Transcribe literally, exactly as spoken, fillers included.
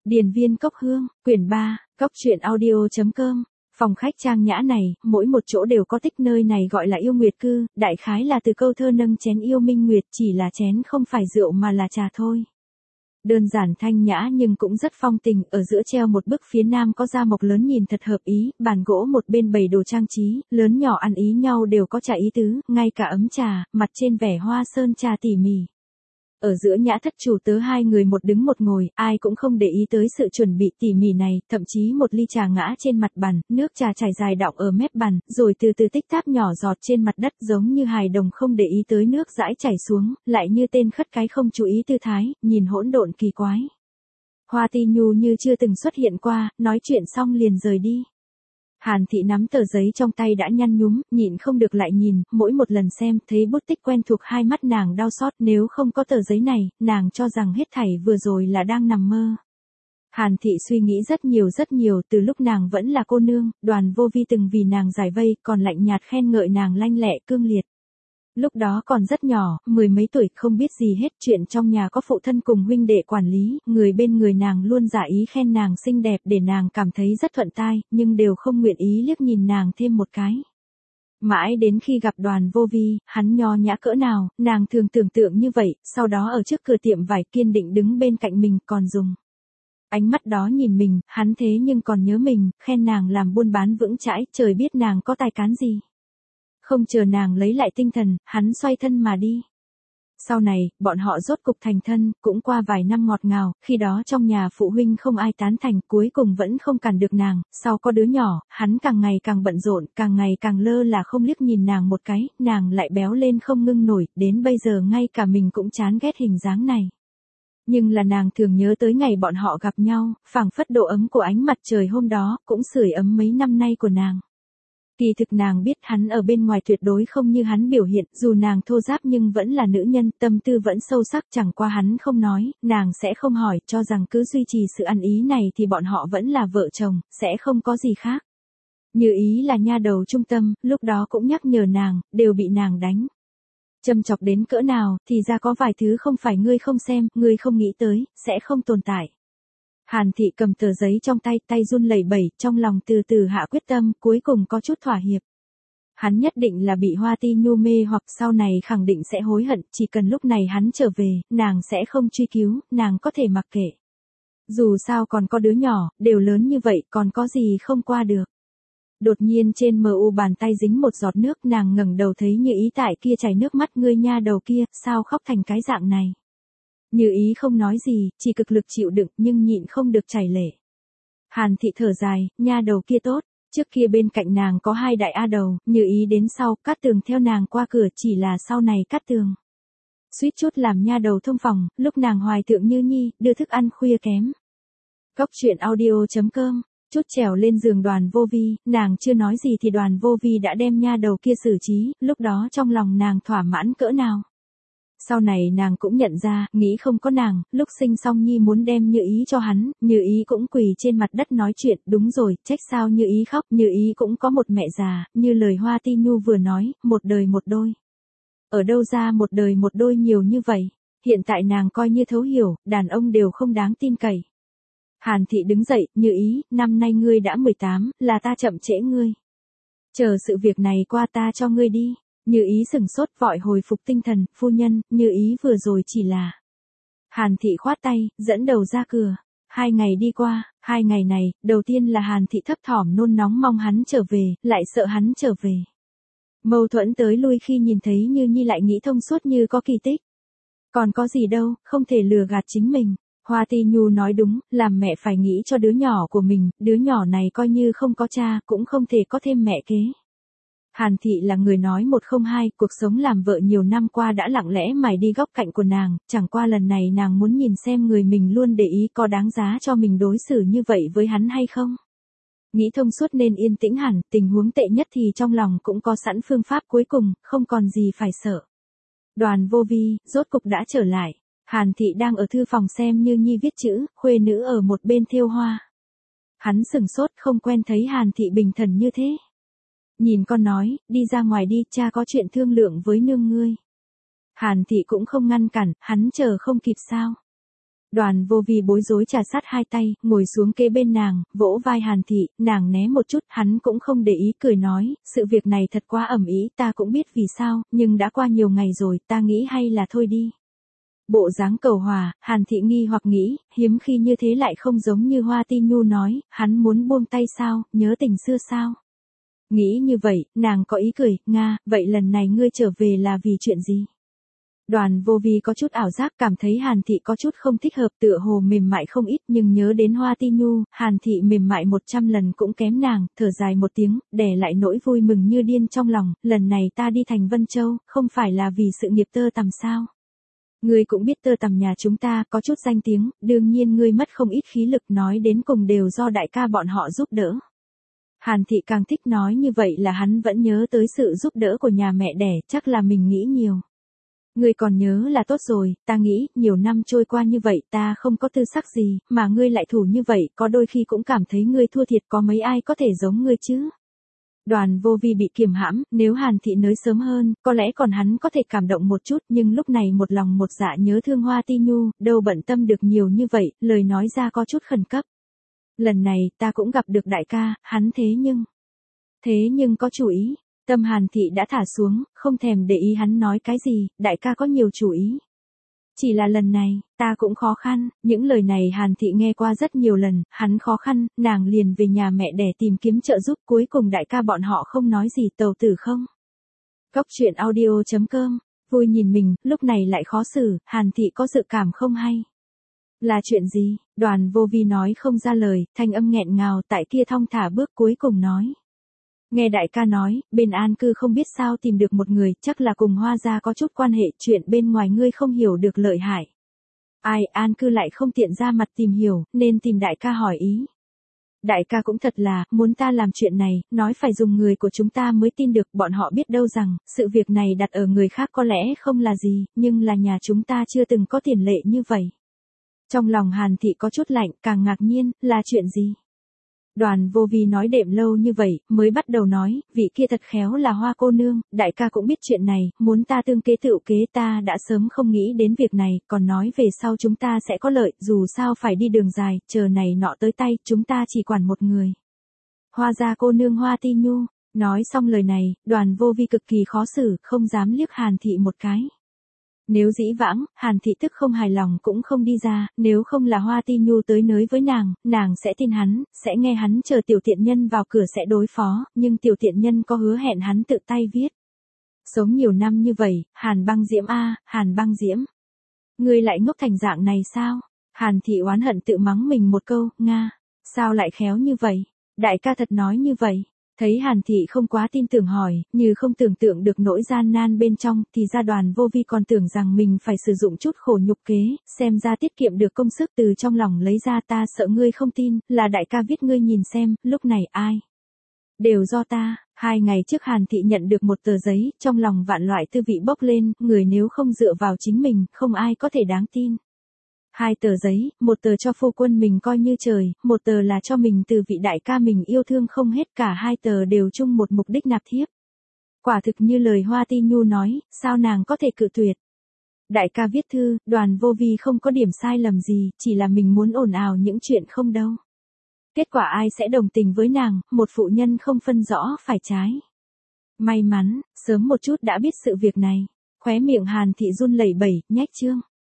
Điền viên cốc hương, quyển ba, cốc truyện audio.com. Phòng khách trang nhã này, mỗi một chỗ đều có tích, nơi này gọi là yêu nguyệt cư, đại khái là từ câu thơ nâng chén yêu minh nguyệt, chỉ là chén không phải rượu mà là trà thôi. Đơn giản thanh nhã nhưng cũng rất phong tình, ở giữa treo một bức phía nam có gia mộc lớn nhìn thật hợp ý, bàn gỗ một bên bày đồ trang trí, lớn nhỏ ăn ý nhau đều có trà ý tứ, ngay cả ấm trà, mặt trên vẻ hoa sơn trà tỉ mỉ. Ở giữa nhã thất chủ tớ hai người một đứng một ngồi, ai cũng không để ý tới sự chuẩn bị tỉ mỉ này, thậm chí một ly trà ngã trên mặt bàn, nước trà chảy dài đọng ở mép bàn, rồi từ từ tích tắc nhỏ giọt trên mặt đất, giống như hài đồng không để ý tới nước dãi chảy xuống, lại như tên khất cái không chú ý tư thái, nhìn hỗn độn kỳ quái. Hoa Ti Nhu như chưa từng xuất hiện qua, nói chuyện xong liền rời đi. Hàn Thị nắm tờ giấy trong tay đã nhăn nhúm, nhịn không được lại nhìn, mỗi một lần xem, thấy bút tích quen thuộc hai mắt nàng đau xót, nếu không có tờ giấy này, nàng cho rằng hết thảy vừa rồi là đang nằm mơ. Hàn Thị suy nghĩ rất nhiều rất nhiều, từ lúc nàng vẫn là cô nương, Đoàn Vô Vi từng vì nàng giải vây, còn lạnh nhạt khen ngợi nàng lanh lẹ cương liệt. Lúc đó còn rất nhỏ, mười mấy tuổi, không biết gì hết, chuyện trong nhà có phụ thân cùng huynh đệ quản lý, người bên người nàng luôn giả ý khen nàng xinh đẹp để nàng cảm thấy rất thuận tai, nhưng đều không nguyện ý liếc nhìn nàng thêm một cái. Mãi đến khi gặp Đoàn Vô Vi, hắn nho nhã cỡ nào, nàng thường tưởng tượng như vậy, sau đó ở trước cửa tiệm vải kiên định đứng bên cạnh mình, còn dùng ánh mắt đó nhìn mình, hắn thế nhưng còn nhớ mình, khen nàng làm buôn bán vững chãi, trời biết nàng có tài cán gì. Không chờ nàng lấy lại tinh thần, hắn xoay thân mà đi. Sau này, bọn họ rốt cục thành thân, cũng qua vài năm ngọt ngào, khi đó trong nhà phụ huynh không ai tán thành, cuối cùng vẫn không cản được nàng, sau có đứa nhỏ, hắn càng ngày càng bận rộn, càng ngày càng lơ là không liếc nhìn nàng một cái, nàng lại béo lên không ngưng nổi, đến bây giờ ngay cả mình cũng chán ghét hình dáng này. Nhưng là nàng thường nhớ tới ngày bọn họ gặp nhau, phảng phất độ ấm của ánh mặt trời hôm đó, cũng sưởi ấm mấy năm nay của nàng. Kỳ thực nàng biết hắn ở bên ngoài tuyệt đối không như hắn biểu hiện, dù nàng thô giáp nhưng vẫn là nữ nhân, tâm tư vẫn sâu sắc, chẳng qua hắn không nói, nàng sẽ không hỏi, cho rằng cứ duy trì sự ăn ý này thì bọn họ vẫn là vợ chồng, sẽ không có gì khác. Như Ý là nha đầu trung tâm, lúc đó cũng nhắc nhở nàng, đều bị nàng đánh. Châm chọc đến cỡ nào, thì ra có vài thứ không phải ngươi không xem, ngươi không nghĩ tới, sẽ không tồn tại. Hàn Thị cầm tờ giấy trong tay, tay run lẩy bẩy, trong lòng từ từ hạ quyết tâm, cuối cùng có chút thỏa hiệp. Hắn nhất định là bị Hoa Ti Nhu mê hoặc sau này khẳng định sẽ hối hận, chỉ cần lúc này hắn trở về, nàng sẽ không truy cứu, nàng có thể mặc kệ. Dù sao còn có đứa nhỏ, đều lớn như vậy, còn có gì không qua được. Đột nhiên trên mờ u bàn tay dính một giọt nước, nàng ngẩng đầu thấy Như Ý tại kia chảy nước mắt, ngươi nha đầu kia, sao khóc thành cái dạng này. Như Ý không nói gì, chỉ cực lực chịu đựng, nhưng nhịn không được chảy lệ. Hàn Thị thở dài, nha đầu kia tốt, trước kia bên cạnh nàng có hai đại a đầu, Như Ý đến sau, Cát Tường theo nàng qua cửa, chỉ là sau này Cát Tường suýt chút làm nha đầu thông phòng, lúc nàng hoài thượng Như Nhi, đưa thức ăn khuya kém. Cốc truyện audio.com. Chút trèo lên giường Đoàn Vô Vi, nàng chưa nói gì thì Đoàn Vô Vi đã đem nha đầu kia xử trí, lúc đó trong lòng nàng thỏa mãn cỡ nào. Sau này nàng cũng nhận ra, nghĩ không có nàng, lúc sinh xong Nhi muốn đem Như Ý cho hắn, Như Ý cũng quỳ trên mặt đất nói chuyện, đúng rồi, trách sao Như Ý khóc, Như Ý cũng có một mẹ già, như lời Hoa Ti Nhu vừa nói, một đời một đôi. Ở đâu ra một đời một đôi nhiều như vậy, hiện tại nàng coi như thấu hiểu, đàn ông đều không đáng tin cậy. Hàn Thị đứng dậy, Như Ý, năm nay ngươi đã mười tám, là ta chậm trễ ngươi. Chờ sự việc này qua ta cho ngươi đi. Như Ý sừng sốt vội hồi phục tinh thần, phu nhân, Như Ý vừa rồi chỉ là. Hàn Thị khoát tay, dẫn đầu ra cửa. Hai ngày đi qua, hai ngày này, đầu tiên là Hàn Thị thấp thỏm nôn nóng mong hắn trở về, lại sợ hắn trở về. Mâu thuẫn tới lui khi nhìn thấy Như Nhi lại nghĩ thông suốt như có kỳ tích. Còn có gì đâu, không thể lừa gạt chính mình. Hoa Ti Nhu nói đúng, làm mẹ phải nghĩ cho đứa nhỏ của mình, đứa nhỏ này coi như không có cha, cũng không thể có thêm mẹ kế. Hàn Thị là người nói một không hai, cuộc sống làm vợ nhiều năm qua đã lặng lẽ mài đi góc cạnh của nàng, chẳng qua lần này nàng muốn nhìn xem người mình luôn để ý có đáng giá cho mình đối xử như vậy với hắn hay không. Nghĩ thông suốt nên yên tĩnh hẳn, tình huống tệ nhất thì trong lòng cũng có sẵn phương pháp cuối cùng, không còn gì phải sợ. Đoàn Vô Vi, rốt cục đã trở lại. Hàn Thị đang ở thư phòng xem Như Nhi viết chữ, khuê nữ ở một bên thêu hoa. Hắn sừng sốt không quen thấy Hàn Thị bình thần như thế. Nhìn con nói, đi ra ngoài đi, cha có chuyện thương lượng với nương ngươi. Hàn Thị cũng không ngăn cản, hắn chờ không kịp sao. Đoàn Vô Vi bối rối trà sát hai tay, ngồi xuống kế bên nàng, vỗ vai Hàn Thị, nàng né một chút, hắn cũng không để ý, cười nói, sự việc này thật quá ầm ĩ, ta cũng biết vì sao, nhưng đã qua nhiều ngày rồi, ta nghĩ hay là thôi đi. Bộ dáng cầu hòa, Hàn Thị nghi hoặc nghĩ, hiếm khi như thế lại không giống như Hoa Ti Nhu nói, hắn muốn buông tay sao, nhớ tình xưa sao. Nghĩ như vậy, nàng có ý cười, Nga, vậy lần này ngươi trở về là vì chuyện gì? Đoàn Vô Vi có chút ảo giác, cảm thấy Hàn Thị có chút không thích hợp, tựa hồ mềm mại không ít, nhưng nhớ đến Hoa Ti Nhu, Hàn Thị mềm mại một trăm lần cũng kém nàng, thở dài một tiếng, đè lại nỗi vui mừng như điên trong lòng, lần này ta đi thành Vân Châu, không phải là vì sự nghiệp tơ tằm sao? Ngươi cũng biết tơ tằm nhà chúng ta có chút danh tiếng, đương nhiên ngươi mất không ít khí lực, nói đến cùng đều do đại ca bọn họ giúp đỡ. Hàn Thị càng thích nói như vậy là hắn vẫn nhớ tới sự giúp đỡ của nhà mẹ đẻ, chắc là mình nghĩ nhiều. Ngươi còn nhớ là tốt rồi, ta nghĩ, nhiều năm trôi qua như vậy ta không có tư sắc gì, mà ngươi lại thủ như vậy, có đôi khi cũng cảm thấy ngươi thua thiệt, có mấy ai có thể giống ngươi chứ. Đoàn Vô Vi bị kiềm hãm, nếu Hàn Thị nới sớm hơn, có lẽ còn hắn có thể cảm động một chút, nhưng lúc này một lòng một dạ nhớ thương Hoa Ti Nhu, đâu bận tâm được nhiều như vậy, lời nói ra có chút khẩn cấp. Lần này, ta cũng gặp được đại ca, hắn thế nhưng... Thế nhưng có chủ ý, tâm Hàn Thị đã thả xuống, không thèm để ý hắn nói cái gì, đại ca có nhiều chủ ý. Chỉ là lần này, ta cũng khó khăn, những lời này Hàn Thị nghe qua rất nhiều lần, hắn khó khăn, nàng liền về nhà mẹ đẻ tìm kiếm trợ giúp, cuối cùng đại ca bọn họ không nói gì, tàu tử không. Góc truyện audio chấm com, vui nhìn mình, lúc này lại khó xử, Hàn Thị có dự cảm không hay. Là chuyện gì? Đoàn Vô Vi nói không ra lời, thanh âm nghẹn ngào, tại kia thong thả bước cuối cùng nói. Nghe đại ca nói, bên An Cư không biết sao tìm được một người, chắc là cùng Hoa gia có chút quan hệ, chuyện bên ngoài ngươi không hiểu được lợi hại. Ai, An Cư lại không tiện ra mặt tìm hiểu, nên tìm đại ca hỏi ý. Đại ca cũng thật là, muốn ta làm chuyện này, nói phải dùng người của chúng ta mới tin được, bọn họ biết đâu rằng, sự việc này đặt ở người khác có lẽ không là gì, nhưng là nhà chúng ta chưa từng có tiền lệ như vậy. Trong lòng Hàn Thị có chút lạnh, càng ngạc nhiên, là chuyện gì? Đoàn Vô Vi nói đệm lâu như vậy, mới bắt đầu nói, vị kia thật khéo là Hoa cô nương, đại ca cũng biết chuyện này, muốn ta tương kế tự kế, ta đã sớm không nghĩ đến việc này, còn nói về sau chúng ta sẽ có lợi, dù sao phải đi đường dài, chờ này nọ tới tay, chúng ta chỉ quản một người. Hoa gia cô nương Hoa Ti Nhu, nói xong lời này, Đoàn Vô Vi cực kỳ khó xử, không dám liếc Hàn Thị một cái. Nếu dĩ vãng, Hàn Thị tức không hài lòng cũng không đi ra, nếu không là Hoa Ti Nhu tới nới với nàng, nàng sẽ tin hắn, sẽ nghe hắn chờ tiểu tiện nhân vào cửa sẽ đối phó, nhưng tiểu tiện nhân có hứa hẹn hắn tự tay viết. Sống nhiều năm như vậy, Hàn Băng Diễm a, Hàn Băng Diễm. Ngươi lại ngốc thành dạng này sao? Hàn Thị oán hận tự mắng mình một câu, Nga, sao lại khéo như vậy? Đại ca thật nói như vậy. Thấy Hàn Thị không quá tin tưởng hỏi, như không tưởng tượng được nỗi gian nan bên trong, thì ra Đoàn Vô Vi còn tưởng rằng mình phải sử dụng chút khổ nhục kế, xem ra tiết kiệm được công sức từ trong lòng lấy ra, ta sợ ngươi không tin, là đại ca viết, ngươi nhìn xem, lúc này ai? Đều do ta. Hai ngày trước Hàn Thị nhận được một tờ giấy, trong lòng vạn loại tư vị bốc lên, người nếu không dựa vào chính mình, không ai có thể đáng tin. Hai tờ giấy, một tờ cho phu quân mình coi như trời, một tờ là cho mình từ vị đại ca mình yêu thương không hết, cả hai tờ đều chung một mục đích nạp thiếp. Quả thực như lời Hoa Ti Nhu nói, sao nàng có thể cự tuyệt. Đại ca viết thư, Đoàn Vô Vi không có điểm sai lầm gì, chỉ là mình muốn ồn ào những chuyện không đâu. Kết quả ai sẽ đồng tình với nàng, một phụ nhân không phân rõ phải trái. May mắn, sớm một chút đã biết sự việc này. Khóe miệng Hàn Thị run lẩy bẩy, nhếch chương.